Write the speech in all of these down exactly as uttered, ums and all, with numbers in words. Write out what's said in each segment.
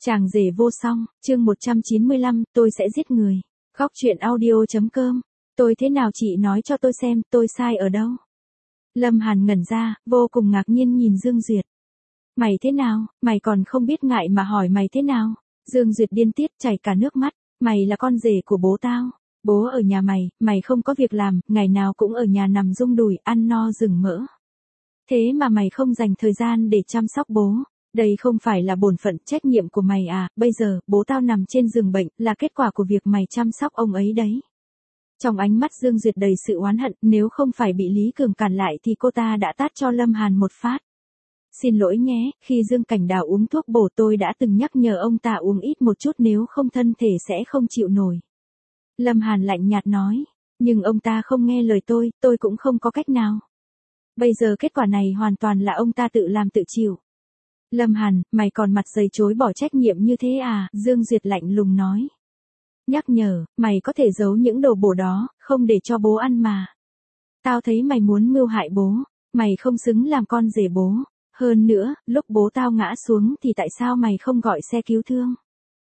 Chàng rể vô song, chương một trăm chín mươi lăm, tôi sẽ giết người. Góc truyện audio.com. Tôi thế nào chị nói cho tôi xem, tôi sai ở đâu? Lâm Hàn ngẩn ra, vô cùng ngạc nhiên nhìn Dương Duyệt. Mày thế nào, mày còn không biết ngại mà hỏi mày thế nào? Dương Duyệt điên tiết chảy cả nước mắt, mày là con rể của bố tao. Bố ở nhà mày, mày không có việc làm, ngày nào cũng ở nhà nằm rung đùi, ăn no rừng mỡ. Thế mà mày không dành thời gian để chăm sóc bố. Đây không phải là bổn phận trách nhiệm của mày à, bây giờ, bố tao nằm trên giường bệnh, là kết quả của việc mày chăm sóc ông ấy đấy. Trong ánh mắt Dương Duyệt đầy sự oán hận, nếu không phải bị Lý Cường cản lại thì cô ta đã tát cho Lâm Hàn một phát. Xin lỗi nhé, khi Dương Cảnh Đào uống thuốc bổ tôi đã từng nhắc nhở ông ta uống ít một chút nếu không thân thể sẽ không chịu nổi. Lâm Hàn lạnh nhạt nói, nhưng ông ta không nghe lời tôi, tôi cũng không có cách nào. Bây giờ kết quả này hoàn toàn là ông ta tự làm tự chịu. Lâm Hàn, mày còn mặt dày chối bỏ trách nhiệm như thế à? Dương Duyệt lạnh lùng nói. Nhắc nhở, mày có thể giấu những đồ bổ đó, không để cho bố ăn mà. Tao thấy mày muốn mưu hại bố, mày không xứng làm con rể bố. Hơn nữa, lúc bố tao ngã xuống thì tại sao mày không gọi xe cứu thương?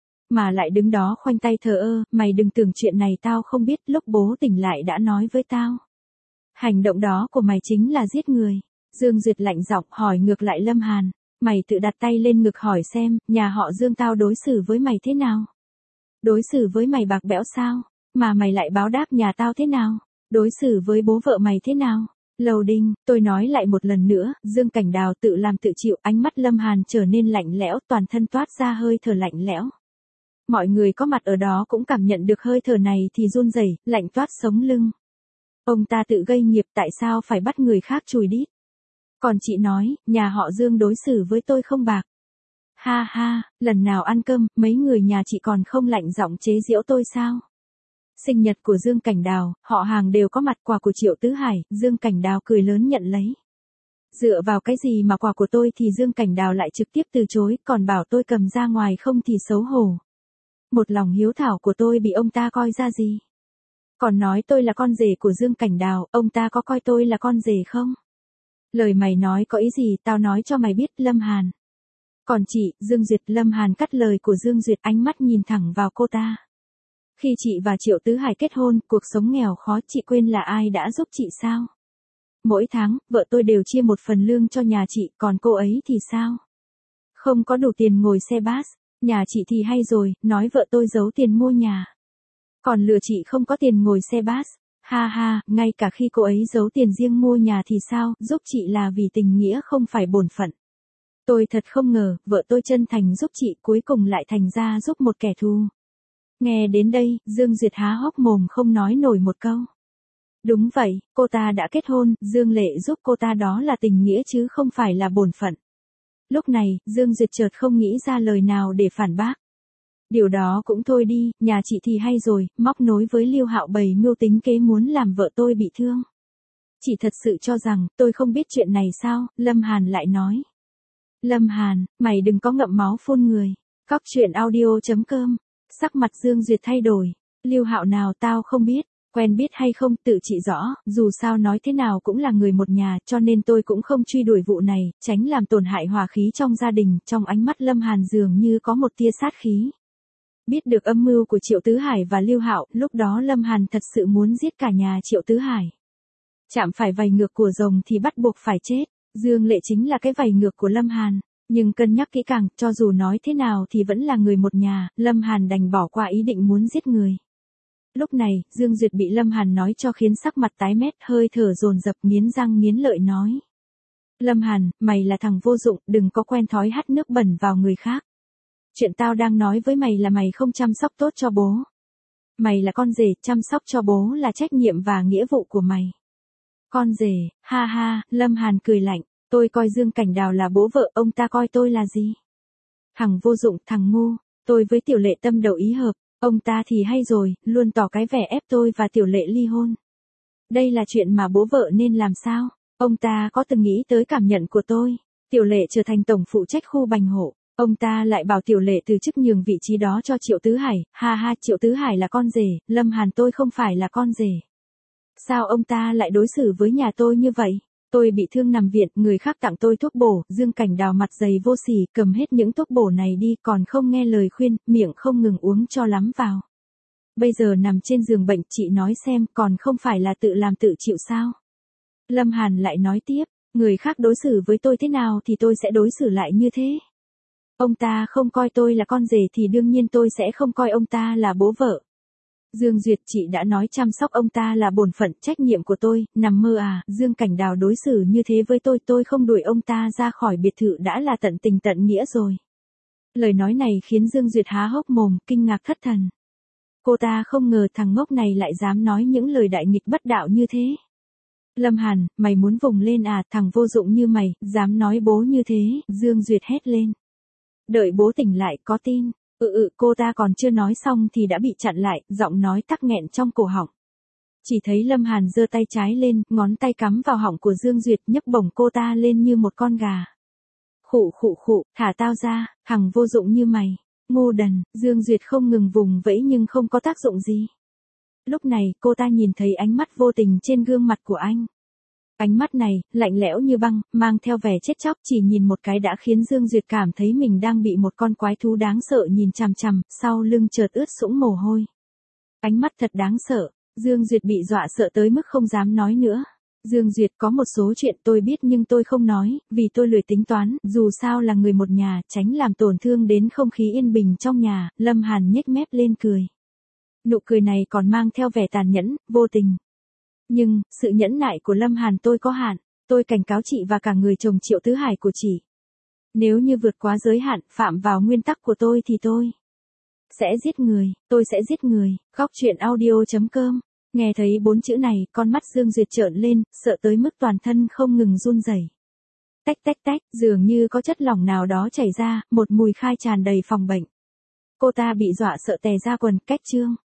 Mà lại đứng đó khoanh tay thờ ơ, mày đừng tưởng chuyện này tao không biết, lúc bố tỉnh lại đã nói với tao. Hành động đó của mày chính là giết người. Dương Duyệt lạnh giọng hỏi ngược lại Lâm Hàn. Mày tự đặt tay lên ngực hỏi xem, nhà họ Dương tao đối xử với mày thế nào? Đối xử với mày bạc bẽo sao? Mà mày lại báo đáp nhà tao thế nào? Đối xử với bố vợ mày thế nào? Lầu Đinh, tôi nói lại một lần nữa, Dương Cảnh Đào tự làm tự chịu, ánh mắt Lâm Hàn trở nên lạnh lẽo, toàn thân toát ra hơi thở lạnh lẽo. Mọi người có mặt ở đó cũng cảm nhận được hơi thở này thì run rẩy, lạnh toát sống lưng. Ông ta tự gây nghiệp tại sao phải bắt người khác chùi đít? Còn chị nói, nhà họ Dương đối xử với tôi không bạc. Ha ha, lần nào ăn cơm, mấy người nhà chị còn không lạnh giọng chế giễu tôi sao? Sinh nhật của Dương Cảnh Đào, họ hàng đều có mặt, quà của Triệu Tứ Hải, Dương Cảnh Đào cười lớn nhận lấy. Dựa vào cái gì mà quà của tôi thì Dương Cảnh Đào lại trực tiếp từ chối, còn bảo tôi cầm ra ngoài không thì xấu hổ. Một lòng hiếu thảo của tôi bị ông ta coi ra gì? Còn nói tôi là con rể của Dương Cảnh Đào, ông ta có coi tôi là con rể không? Lời mày nói có ý gì, tao nói cho mày biết, Lâm Hàn. Còn chị, Dương Duyệt. Lâm Hàn cắt lời của Dương Duyệt, ánh mắt nhìn thẳng vào cô ta. Khi chị và Triệu Tứ Hải kết hôn, cuộc sống nghèo khó, chị quên là ai đã giúp chị sao? Mỗi tháng, vợ tôi đều chia một phần lương cho nhà chị, còn cô ấy thì sao? Không có đủ tiền ngồi xe bus, nhà chị thì hay rồi, nói vợ tôi giấu tiền mua nhà. Còn lừa chị không có tiền ngồi xe bus. Ha ha, ngay cả khi cô ấy giấu tiền riêng mua nhà thì sao, giúp chị là vì tình nghĩa không phải bổn phận. Tôi thật không ngờ, vợ tôi chân thành giúp chị cuối cùng lại thành ra giúp một kẻ thù. Nghe đến đây, Dương Duyệt há hốc mồm không nói nổi một câu. Đúng vậy, cô ta đã kết hôn, Dương Lệ giúp cô ta đó là tình nghĩa chứ không phải là bổn phận. Lúc này, Dương Duyệt chợt không nghĩ ra lời nào để phản bác. Điều đó cũng thôi đi, nhà chị thì hay rồi, móc nối với Lưu Hạo bày mưu tính kế muốn làm vợ tôi bị thương. Chị thật sự cho rằng, tôi không biết chuyện này sao, Lâm Hàn lại nói. Lâm Hàn, mày đừng có ngậm máu phun người. Góc truyện audio.com. Sắc mặt Dương Duyệt thay đổi. Lưu Hạo nào tao không biết, quen biết hay không tự chị rõ, dù sao nói thế nào cũng là người một nhà, cho nên tôi cũng không truy đuổi vụ này, tránh làm tổn hại hòa khí trong gia đình. Trong ánh mắt Lâm Hàn dường như có một tia sát khí. Biết được âm mưu của Triệu Tứ Hải và Lưu Hạo, lúc đó Lâm Hàn thật sự muốn giết cả nhà Triệu Tứ Hải. Chạm phải vảy ngược của rồng thì bắt buộc phải chết. Dương Lệ chính là cái vảy ngược của Lâm Hàn. Nhưng cân nhắc kỹ càng, cho dù nói thế nào thì vẫn là người một nhà, Lâm Hàn đành bỏ qua ý định muốn giết người. Lúc này, Dương Duyệt bị Lâm Hàn nói cho khiến sắc mặt tái mét, hơi thở dồn dập, nghiến răng nghiến lợi nói. Lâm Hàn, mày là thằng vô dụng, đừng có quen thói hắt nước bẩn vào người khác. Chuyện tao đang nói với mày là mày không chăm sóc tốt cho bố. Mày là con rể, chăm sóc cho bố là trách nhiệm và nghĩa vụ của mày. Con rể, ha ha, Lâm Hàn cười lạnh, tôi coi Dương Cảnh Đào là bố vợ, ông ta coi tôi là gì? Thằng vô dụng, thằng ngu, tôi với Tiểu Lệ tâm đầu ý hợp, ông ta thì hay rồi, luôn tỏ cái vẻ ép tôi và Tiểu Lệ ly hôn. Đây là chuyện mà bố vợ nên làm sao? Ông ta có từng nghĩ tới cảm nhận của tôi? Tiểu Lệ trở thành tổng phụ trách khu Bành Hộ. Ông ta lại bảo Tiểu Lệ từ chức nhường vị trí đó cho Triệu Tứ Hải, ha ha, Triệu Tứ Hải là con rể, Lâm Hàn tôi không phải là con rể. Sao ông ta lại đối xử với nhà tôi như vậy? Tôi bị thương nằm viện, người khác tặng tôi thuốc bổ, Dương Cảnh Đào mặt dày vô sỉ, cầm hết những thuốc bổ này đi, còn không nghe lời khuyên, miệng không ngừng uống cho lắm vào. Bây giờ nằm trên giường bệnh, chị nói xem, còn không phải là tự làm tự chịu sao? Lâm Hàn lại nói tiếp, người khác đối xử với tôi thế nào thì tôi sẽ đối xử lại như thế. Ông ta không coi tôi là con rể thì đương nhiên tôi sẽ không coi ông ta là bố vợ. Dương Duyệt, chị đã nói chăm sóc ông ta là bổn phận, trách nhiệm của tôi, nằm mơ à? Dương Cảnh Đào đối xử như thế với tôi, tôi không đuổi ông ta ra khỏi biệt thự đã là tận tình tận nghĩa rồi. Lời nói này khiến Dương Duyệt há hốc mồm, kinh ngạc thất thần. Cô ta không ngờ thằng ngốc này lại dám nói những lời đại nghịch bất đạo như thế. Lâm Hàn, mày muốn vùng lên à, thằng vô dụng như mày, dám nói bố như thế, Dương Duyệt hét lên. Đợi bố tỉnh lại, có tin. Ừ ừ, cô ta còn chưa nói xong thì đã bị chặn lại, giọng nói tắc nghẹn trong cổ họng. Chỉ thấy Lâm Hàn giơ tay trái lên, ngón tay cắm vào họng của Dương Duyệt, nhấc bổng cô ta lên như một con gà. Khụ khụ khụ, thả tao ra, thằng vô dụng như mày. Ngu đần, Dương Duyệt không ngừng vùng vẫy nhưng không có tác dụng gì. Lúc này, cô ta nhìn thấy ánh mắt vô tình trên gương mặt của anh. Ánh mắt này, lạnh lẽo như băng, mang theo vẻ chết chóc, chỉ nhìn một cái đã khiến Dương Duyệt cảm thấy mình đang bị một con quái thú đáng sợ nhìn chằm chằm, sau lưng chợt ướt sũng mồ hôi. Ánh mắt thật đáng sợ, Dương Duyệt bị dọa sợ tới mức không dám nói nữa. Dương Duyệt, có một số chuyện tôi biết nhưng tôi không nói, vì tôi lười tính toán, dù sao là người một nhà, tránh làm tổn thương đến không khí yên bình trong nhà. Lâm Hàn nhếch mép lên cười. Nụ cười này còn mang theo vẻ tàn nhẫn, vô tình. Nhưng, sự nhẫn nại của Lâm Hàn tôi có hạn, tôi cảnh cáo chị và cả người chồng Triệu Tứ Hải của chị. Nếu như vượt quá giới hạn, phạm vào nguyên tắc của tôi thì tôi sẽ giết người, tôi sẽ giết người. Khóc chuyện audio chấm com. Nghe thấy bốn chữ này, con mắt Dương Duyệt trợn lên, sợ tới mức toàn thân không ngừng run rẩy. Tách tách tách, dường như có chất lỏng nào đó chảy ra, một mùi khai tràn đầy phòng bệnh. Cô ta bị dọa sợ tè ra quần, cách chương.